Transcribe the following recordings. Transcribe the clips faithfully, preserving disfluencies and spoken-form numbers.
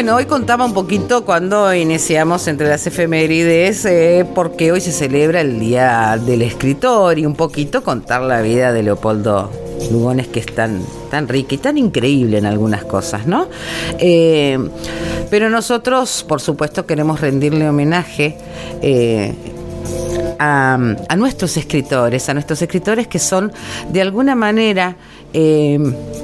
Bueno, hoy contaba un poquito cuando iniciamos entre las efemérides, eh, porque hoy se celebra el Día del Escritor, y un poquito contar la vida de Leopoldo Lugones, que es tan, tan rica y tan increíble en algunas cosas, ¿no? Eh, pero nosotros, por supuesto, queremos rendirle homenaje eh, a, a nuestros escritores, a nuestros escritores que son, de alguna manera, eh,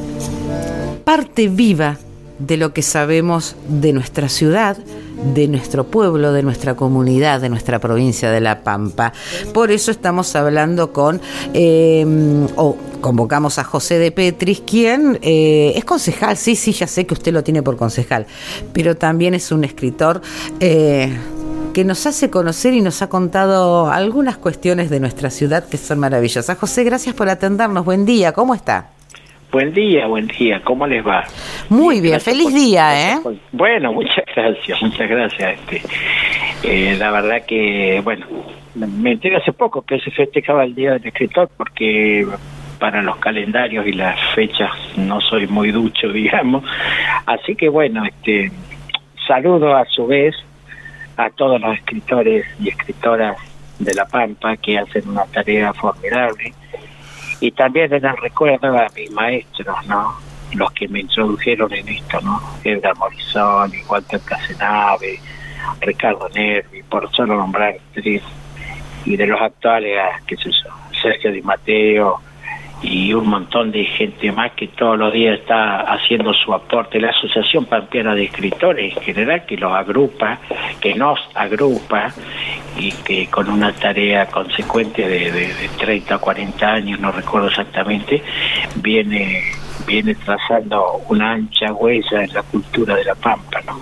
parte viva de lo que sabemos de nuestra ciudad, de nuestro pueblo, de nuestra comunidad, de nuestra provincia de La Pampa. Por eso estamos hablando con, eh, o convocamos a José de Petris, quien eh, es concejal, sí, sí, ya sé que usted lo tiene por concejal, pero también es un escritor eh, que nos hace conocer y nos ha contado algunas cuestiones de nuestra ciudad que son maravillosas. José, gracias por atendernos, buen día, ¿cómo está? Buen día, buen día, ¿cómo les va? Muy bien, feliz por, día, ¿eh? Por, bueno, muchas gracias, muchas gracias. Este, eh, la verdad que, bueno, me enteré hace poco que se festejaba el Día del Escritor, porque para los calendarios y las fechas no soy muy ducho, digamos. Así que, bueno, este, saludo a su vez a todos los escritores y escritoras de La Pampa que hacen una tarea formidable. Y también les recuerdo a mis maestros, ¿no? Los que me introdujeron en esto, ¿no? Edgar Morizón, Walter Casenave, Ricardo Nervi, por solo nombrar tres. Y de los actuales, qué sé yo, Sergio Di Matteo y un montón de gente más que todos los días está haciendo su aporte. La Asociación Pampeana de Escritores en general, que los agrupa, que nos agrupa, y que con una tarea consecuente de, de, de treinta o cuarenta años, no recuerdo exactamente, viene viene trazando una ancha huella en la cultura de La Pampa, ¿no?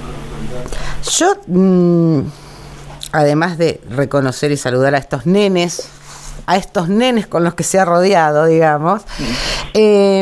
Yo, mmm, además de reconocer y saludar a estos nenes, a estos nenes con los que se ha rodeado, digamos, eh,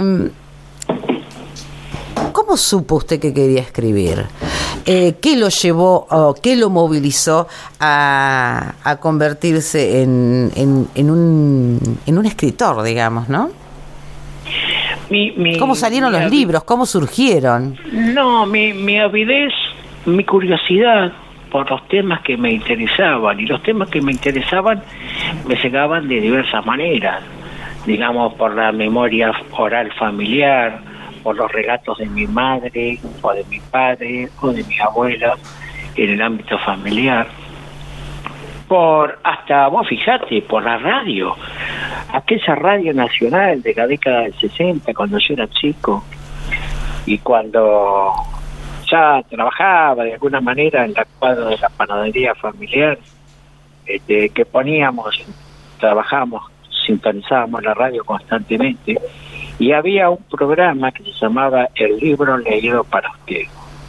¿cómo supo usted que quería escribir? Eh, ¿Qué lo llevó, o qué lo movilizó a, a convertirse en, en, en, un, en un escritor, digamos, ¿no? Mi, mi, ¿Cómo salieron mi los avi- libros? ¿Cómo surgieron? No, mi, mi avidez, mi curiosidad por los temas que me interesaban, y los temas que me interesaban me llegaban de diversas maneras, digamos, por la memoria oral familiar, por los relatos de mi madre o de mi padre o de mi abuela en el ámbito familiar, por hasta, vos fijate, por la radio, aquella radio nacional de la década del sesenta, cuando yo era chico y cuando ya trabajaba de alguna manera en la cuadra de la panadería familiar, este, que poníamos, trabajábamos, sintonizábamos la radio constantemente, y había un programa que se llamaba El Libro Leído para Usted.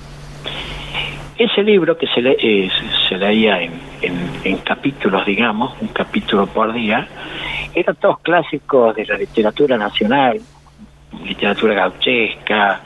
Ese libro, que se, le, eh, se leía en, en, en capítulos, digamos, un capítulo por día, eran todos clásicos de la literatura nacional, literatura gauchesca,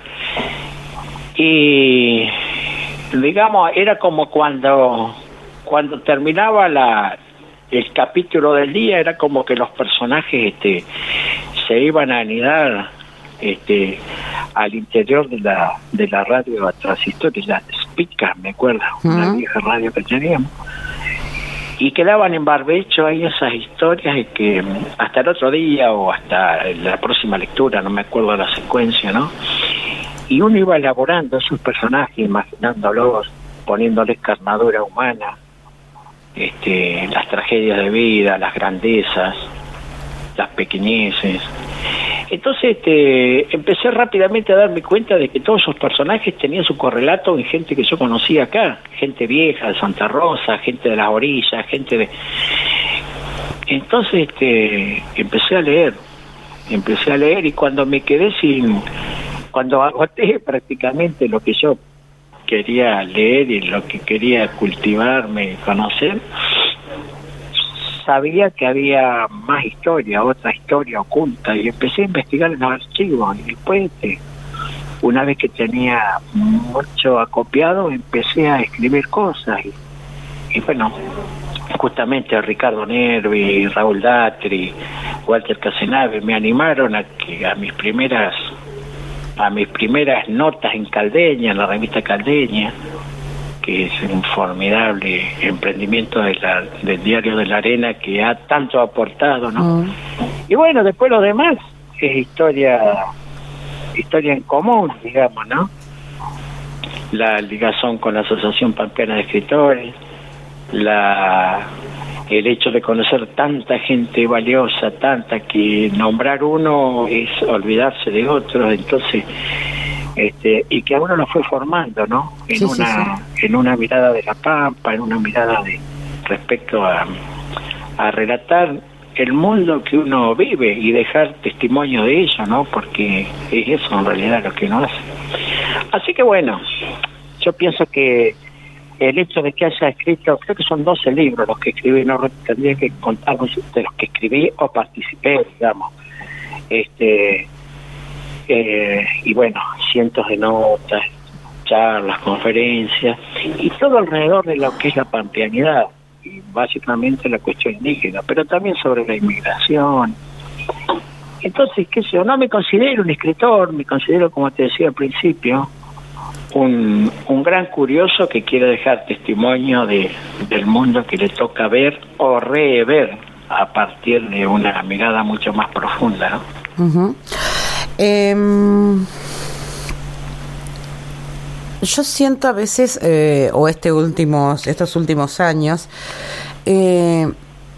y digamos, era como cuando cuando terminaba la el capítulo del día, era como que los personajes este se iban a anidar este al interior de la de la radio a transistores, la Spica, me acuerdo, uh-huh. Una vieja radio que teníamos, y quedaban en barbecho ahí esas historias, y que hasta el otro día o hasta la próxima lectura, no me acuerdo la secuencia, ¿no? Y uno iba elaborando esos personajes, imaginándolos, poniéndoles carnadura humana, este, las tragedias de vida, las grandezas, las pequeñeces. Entonces este, empecé rápidamente a darme cuenta de que todos esos personajes tenían su correlato en gente que yo conocía acá, gente vieja de Santa Rosa, gente de las orillas, gente de... Entonces este, empecé a leer, empecé a leer y cuando me quedé sin... Cuando agoté prácticamente lo que yo quería leer y lo que quería cultivarme y conocer, sabía que había más historia, otra historia oculta, y empecé a investigar en los archivos, y después, este, una vez que tenía mucho acopiado, empecé a escribir cosas, y, y bueno, justamente Ricardo Nervi, Raúl Datri, Walter Casenave me animaron a que a mis primeras a mis primeras notas en Caldeña, en la revista Caldeña, que es un formidable emprendimiento de la, del Diario de la Arena que ha tanto aportado, ¿no? Mm. Y bueno, después lo demás es historia, historia en común, digamos, ¿no? La ligazón con la Asociación Pampeana de Escritores, la el hecho de conocer tanta gente valiosa, tanta, que nombrar uno es olvidarse de otros, entonces este y que a uno lo fue formando, ¿no? En sí, una sí, sí. en una mirada de la Pampa, en una mirada de respecto a a relatar el mundo que uno vive y dejar testimonio de ello, ¿no? Porque es eso en realidad lo que uno hace. Así que bueno, yo pienso que el hecho de que haya escrito, creo que son doce libros los que escribí, no tendría que contarlos de los que escribí o participé, digamos. Este eh, y bueno, cientos de notas, charlas, conferencias, y todo alrededor de lo que es la pampeanidad, y básicamente la cuestión indígena, pero también sobre la inmigración. Entonces, qué sé yo, no me considero un escritor, me considero, como te decía al principio, un, un gran curioso que quiere dejar testimonio de del mundo que le toca ver o rever a partir de una mirada mucho más profunda, ¿no? Uh-huh. Eh, yo siento a veces, eh, o este últimos, estos últimos años, eh,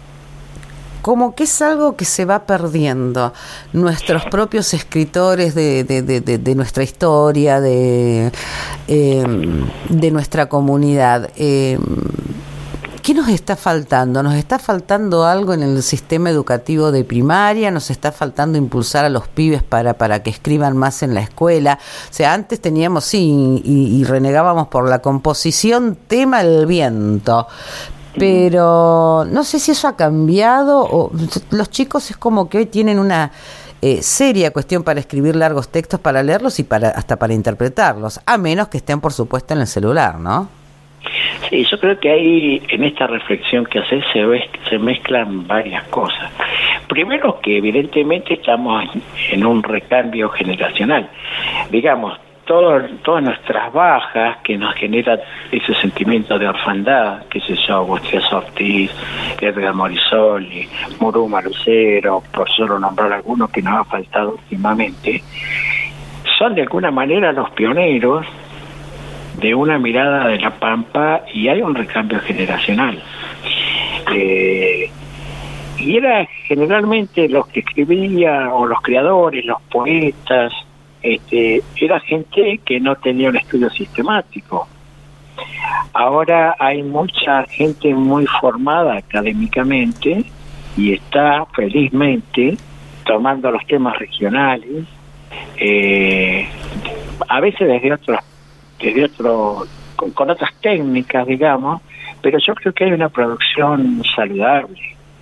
como que es algo que se va perdiendo. Nuestros propios escritores de, de, de, de, de nuestra historia, de, eh, de nuestra comunidad. Eh, ¿Qué nos está faltando? ¿Nos está faltando algo en el sistema educativo de primaria? ¿Nos está faltando impulsar a los pibes para, para que escriban más en la escuela? O sea, antes teníamos, sí, y, y renegábamos por la composición tema el viento. Pero no sé si eso ha cambiado, o los chicos es como que hoy tienen una eh, seria cuestión para escribir largos textos, para leerlos y para hasta para interpretarlos, a menos que estén, por supuesto, en el celular, ¿no? Sí, yo creo que ahí, en esta reflexión que haces, se, ve, se mezclan varias cosas. Primero, que evidentemente estamos en un recambio generacional. Digamos, Todo, todas nuestras bajas que nos genera ese sentimiento de orfandad, qué sé yo, Agustín Ortiz, Edgar Morisoli, Muruma Lucero, por solo nombrar algunos que nos ha faltado últimamente, son de alguna manera los pioneros de una mirada de la Pampa, y hay un recambio generacional. Eh, y era generalmente los que escribían, o los creadores, los poetas, Este, era gente que no tenía un estudio sistemático. Ahora hay mucha gente muy formada académicamente y está felizmente tomando los temas regionales, eh, a veces desde otros, desde otro, con, con otras técnicas, digamos, pero yo creo que hay una producción saludable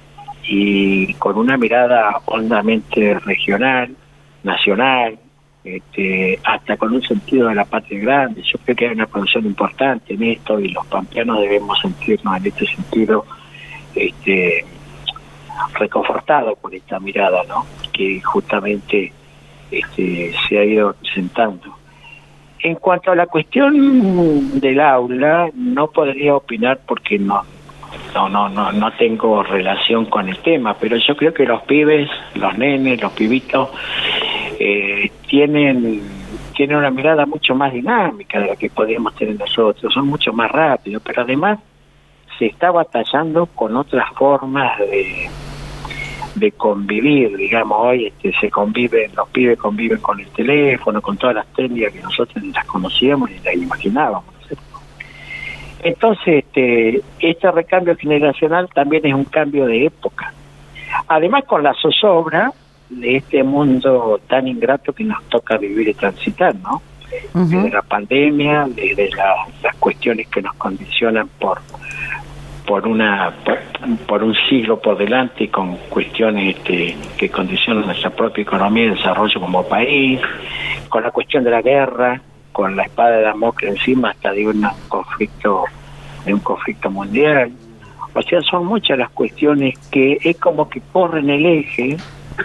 y con una mirada hondamente regional, nacional, Este, hasta con un sentido de la patria grande. Yo creo que hay una producción importante en esto, y los pampeanos debemos sentirnos en este sentido este, reconfortados por esta mirada, ¿no? Que justamente este, se ha ido presentando. En cuanto a la cuestión del aula, no podría opinar porque no no no no no tengo relación con el tema, pero yo creo que los pibes, los nenes, los pibitos Eh, tienen tienen una mirada mucho más dinámica de la que podríamos tener nosotros, son mucho más rápidos, pero además se está batallando con otras formas de de convivir, digamos. Hoy este, se conviven, los pibes conviven con el teléfono, con todas las técnicas que nosotros ni las conocíamos ni las imaginábamos, ¿no es cierto? Entonces este este recambio generacional también es un cambio de época, además con la zozobra de este mundo tan ingrato que nos toca vivir y transitar, ¿no? Uh-huh. Desde la pandemia, desde la, las cuestiones que nos condicionan por por una por, por un siglo por delante, con cuestiones este, que condicionan nuestra propia economía y desarrollo como país, con la cuestión de la guerra, con la espada de Damocles encima hasta de un conflicto de un conflicto mundial. O sea, son muchas las cuestiones que es como que corren el eje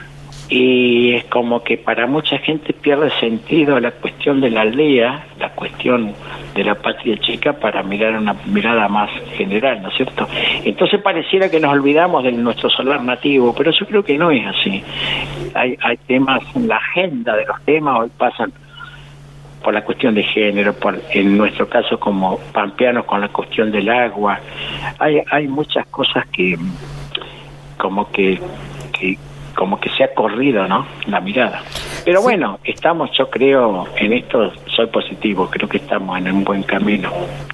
y es como que para mucha gente pierde sentido la cuestión de la aldea, la cuestión de la patria chica, para mirar una mirada más general, ¿no es cierto? Entonces pareciera que nos olvidamos de nuestro solar nativo, pero yo creo que no es así. Hay, hay temas, la agenda de los temas hoy pasan por la cuestión de género, por, en nuestro caso como pampeanos con la cuestión del agua. Hay, hay muchas cosas que como que, que como que se ha corrido, ¿no?, la mirada. Pero bueno, estamos, yo creo, en esto soy positivo, creo que estamos en un buen camino.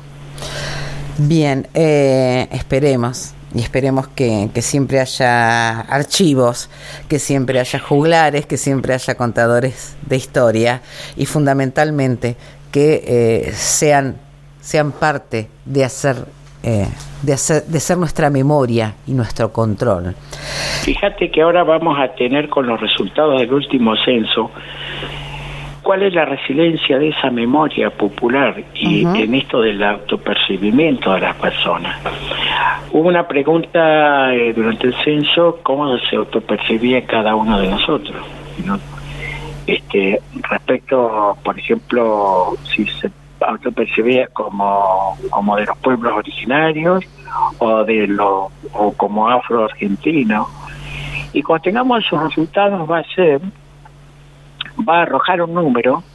Bien, eh, esperemos, y esperemos que, que siempre haya archivos, que siempre haya juglares, que siempre haya contadores de historia, y fundamentalmente que eh, sean, sean parte de hacer... Eh, de, hacer, de ser nuestra memoria y nuestro control. Fíjate que ahora vamos a tener con los resultados del último censo cuál es la resiliencia de esa memoria popular y uh-huh. en esto del autopercibimiento de las personas. Hubo una pregunta eh, durante el censo, cómo se autopercibía cada uno de nosotros, ¿no? Este, respecto, por ejemplo, si se autopercibía como como de los pueblos originarios o de los o como afro-argentino, y cuando tengamos esos resultados va a ser va a arrojar un número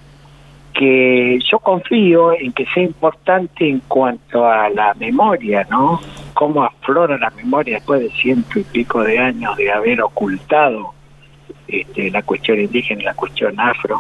que yo confío en que sea importante en cuanto a la memoria, ¿no? Cómo aflora la memoria después de ciento y pico de años de haber ocultado este, la cuestión indígena y la cuestión afro.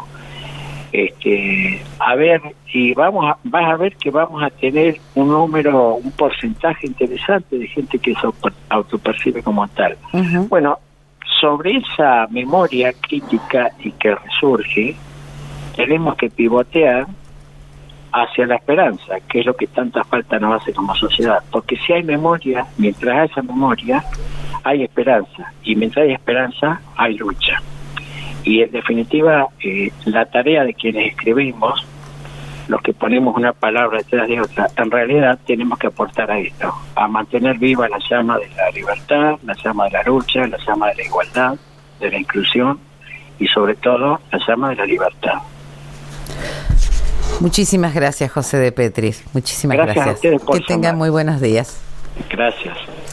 Este, a ver, y vamos a, vas a ver que vamos a tener un número, un porcentaje interesante de gente que se autopercibe como tal. Uh-huh. Bueno, sobre esa memoria crítica y que resurge, tenemos que pivotear hacia la esperanza, que es lo que tanta falta nos hace como sociedad, porque si hay memoria, mientras hay esa memoria, hay esperanza, y mientras hay esperanza, hay lucha. Y en definitiva, eh, la tarea de quienes escribimos, los que ponemos una palabra detrás de otra, en realidad tenemos que aportar a esto, a mantener viva la llama de la libertad, la llama de la lucha, la llama de la igualdad, de la inclusión y sobre todo la llama de la libertad. Muchísimas gracias, José de Petris. Muchísimas gracias. Gracias a ustedes por que tengan muy buenos días. Gracias.